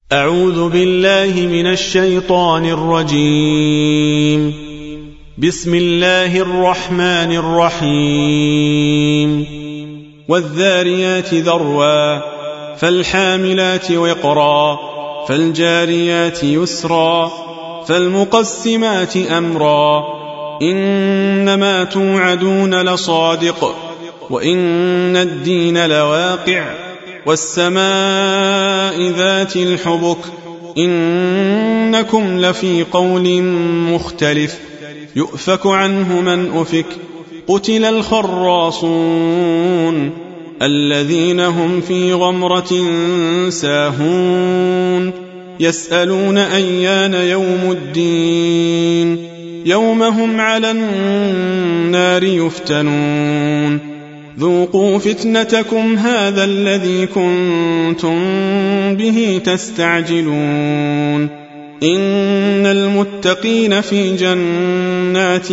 أعوذ بالله من الشيطان الرجيم. بسم الله الرحمن الرحيم. والذاريات ذروا فالحاملات وقرا فالجاريات يسرا فالمقسمات أمرا إنما توعدون لصادق وإن الدين لواقع والسماء ذات الحبك إنكم لفي قول مختلف يؤفك عنه من أفك قتل الخراصون الذين هم في غمرة ساهون يسألون أيان يوم الدين يوم هم على النار يفتنون ذوقوا فتنتكم هذا الذي كنتم به تستعجلون إن المتقين في جنات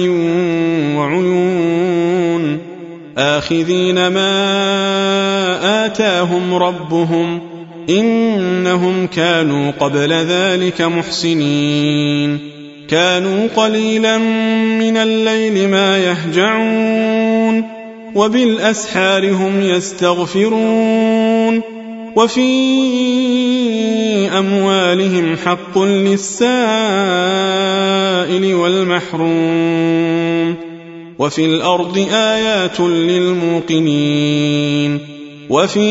وعيون آخذين ما آتاهم ربهم إنهم كانوا قبل ذلك محسنين كانوا قليلا من الليل ما يهجعون وبالأسحار هم يستغفرون وفي أموالهم حق للسائل والمحروم وفي الأرض آيات للموقنين وفي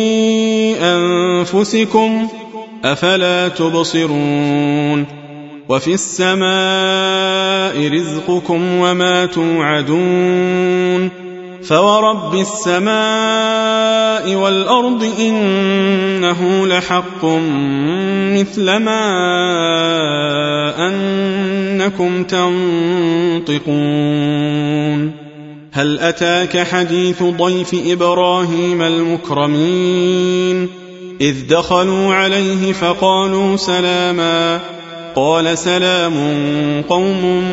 أنفسكم أفلا تبصرون وفي السماء رزقكم وما توعدون فورب السماء والأرض إنه لحق مثل ما أنكم تنطقون هل أتاك حديث ضيف إبراهيم المكرمين إذ دخلوا عليه فقالوا سلاما قال سلام قوم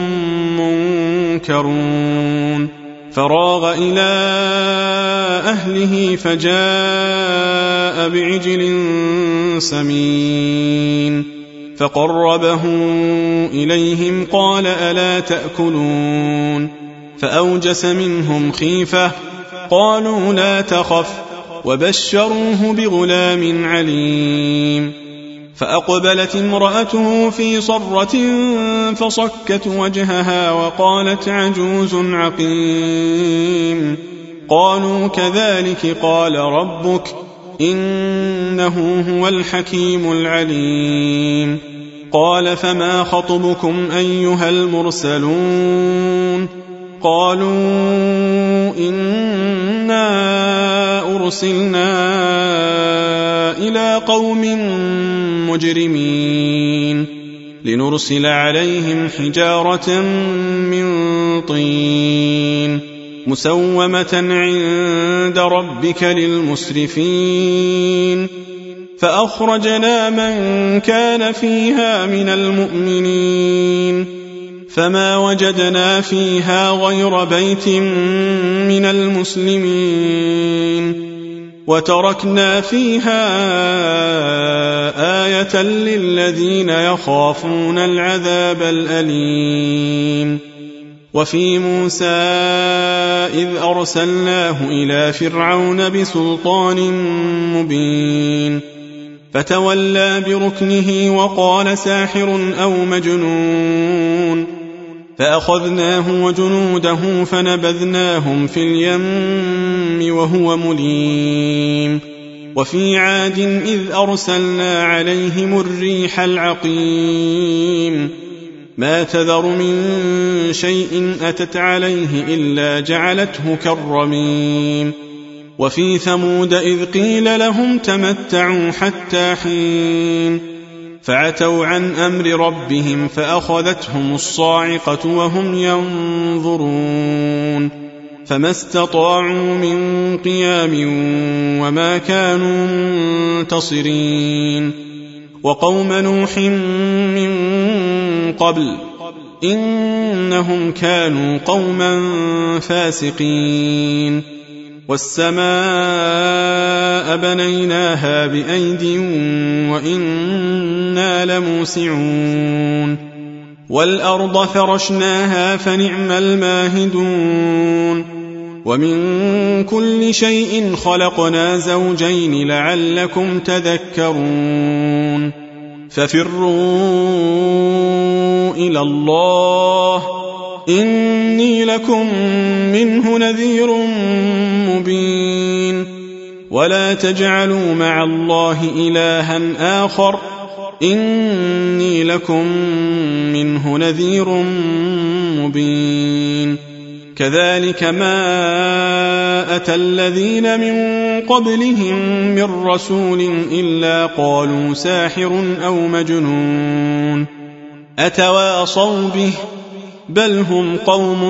منكرون فراغ إلى أهله فجاء بعجل سمين فقربه إليهم قال ألا تأكلون فأوجس منهم خيفة قالوا لا تخف وبشروه بغلام عليم فأقبلت امرأته في صرة فصكت وجهها وقالت عجوز عقيم قالوا كذلك قال ربك إنه هو الحكيم العليم قال فما خطبكم أيها المرسلون قالوا إنا أرسلنا إلى قوم مجرمين لنرسل عليهم حجارة من طين مسومة عند ربك للمسرفين فأخرجنا من كان فيها من المؤمنين فما وجدنا فيها غير بيت من المسلمين وتركنا فيها آية للذين يخافون العذاب الأليم وفي موسى إذ أرسلناه إلى فرعون بسلطان مبين فتولى بركنه وقال ساحر أو مجنون فأخذناه وجنوده فنبذناهم في اليم وهو مليم وفي عاد إذ أرسلنا عليهم الريح العقيم ما تذر من شيء أتت عليه إلا جعلته كالرميم وفي ثمود إذ قيل لهم تمتعوا حتى حين فعتوا عن أمر ربهم فأخذتهم الصاعقة وهم ينظرون فما استطاعوا من قيام وما كانوا منتصرين وقوم نوح من قبل إنهم كانوا قوما فاسقين والسماء بنيناها بأيد وإنا لموسعون والأرض فرشناها فنعم الماهدون ومن كل شيء خلقنا زوجين لعلكم تذكرون ففروا إلى الله إني لكم منه نذير مبين ولا تجعلوا مع الله إلها آخر إني لكم منه نذير مبين كذلك ما أتى الذين من قبلهم من رسول إلا قالوا ساحر أو مجنون أتواصوا به بل هم قوم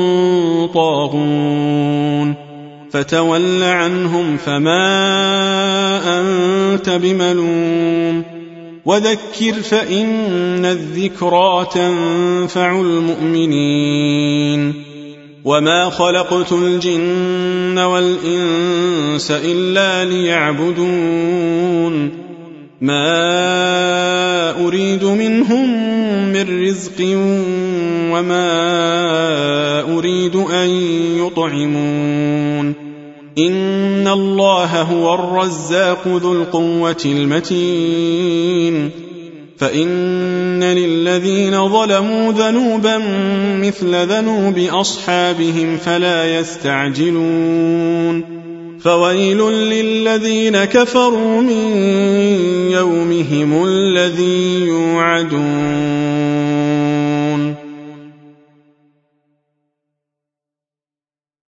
طاغون فتول عنهم فما أنت بملوم وذكر فإن الذكرى تنفع المؤمنين وما خلقت الجن والإنس إلا ليعبدون ما أريد منهم من رزق وما أريد أن يطعمون إن الله هو الرزاق ذو القوة المتين فإن للذين ظلموا ذنوبا مثل ذنوب أصحابهم فلا يستعجلون فويل للذين كفروا من يومهم الذي يوعدون